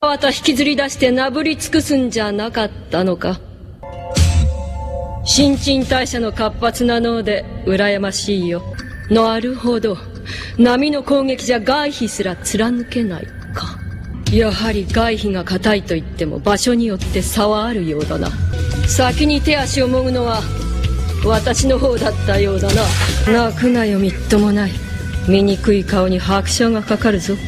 わた引きずり出してなぶり尽くすんじゃなかったのか。新陳代謝の活発な脳で羨ましいよ。なるほど、波の攻撃じゃ外皮すら貫けないか。やはり外皮が硬いと言っても場所によって差はあるようだな。先に手足をもぐのは私の方だったようだな。泣くなよみっともない。醜い顔に拍車がかかるぞ。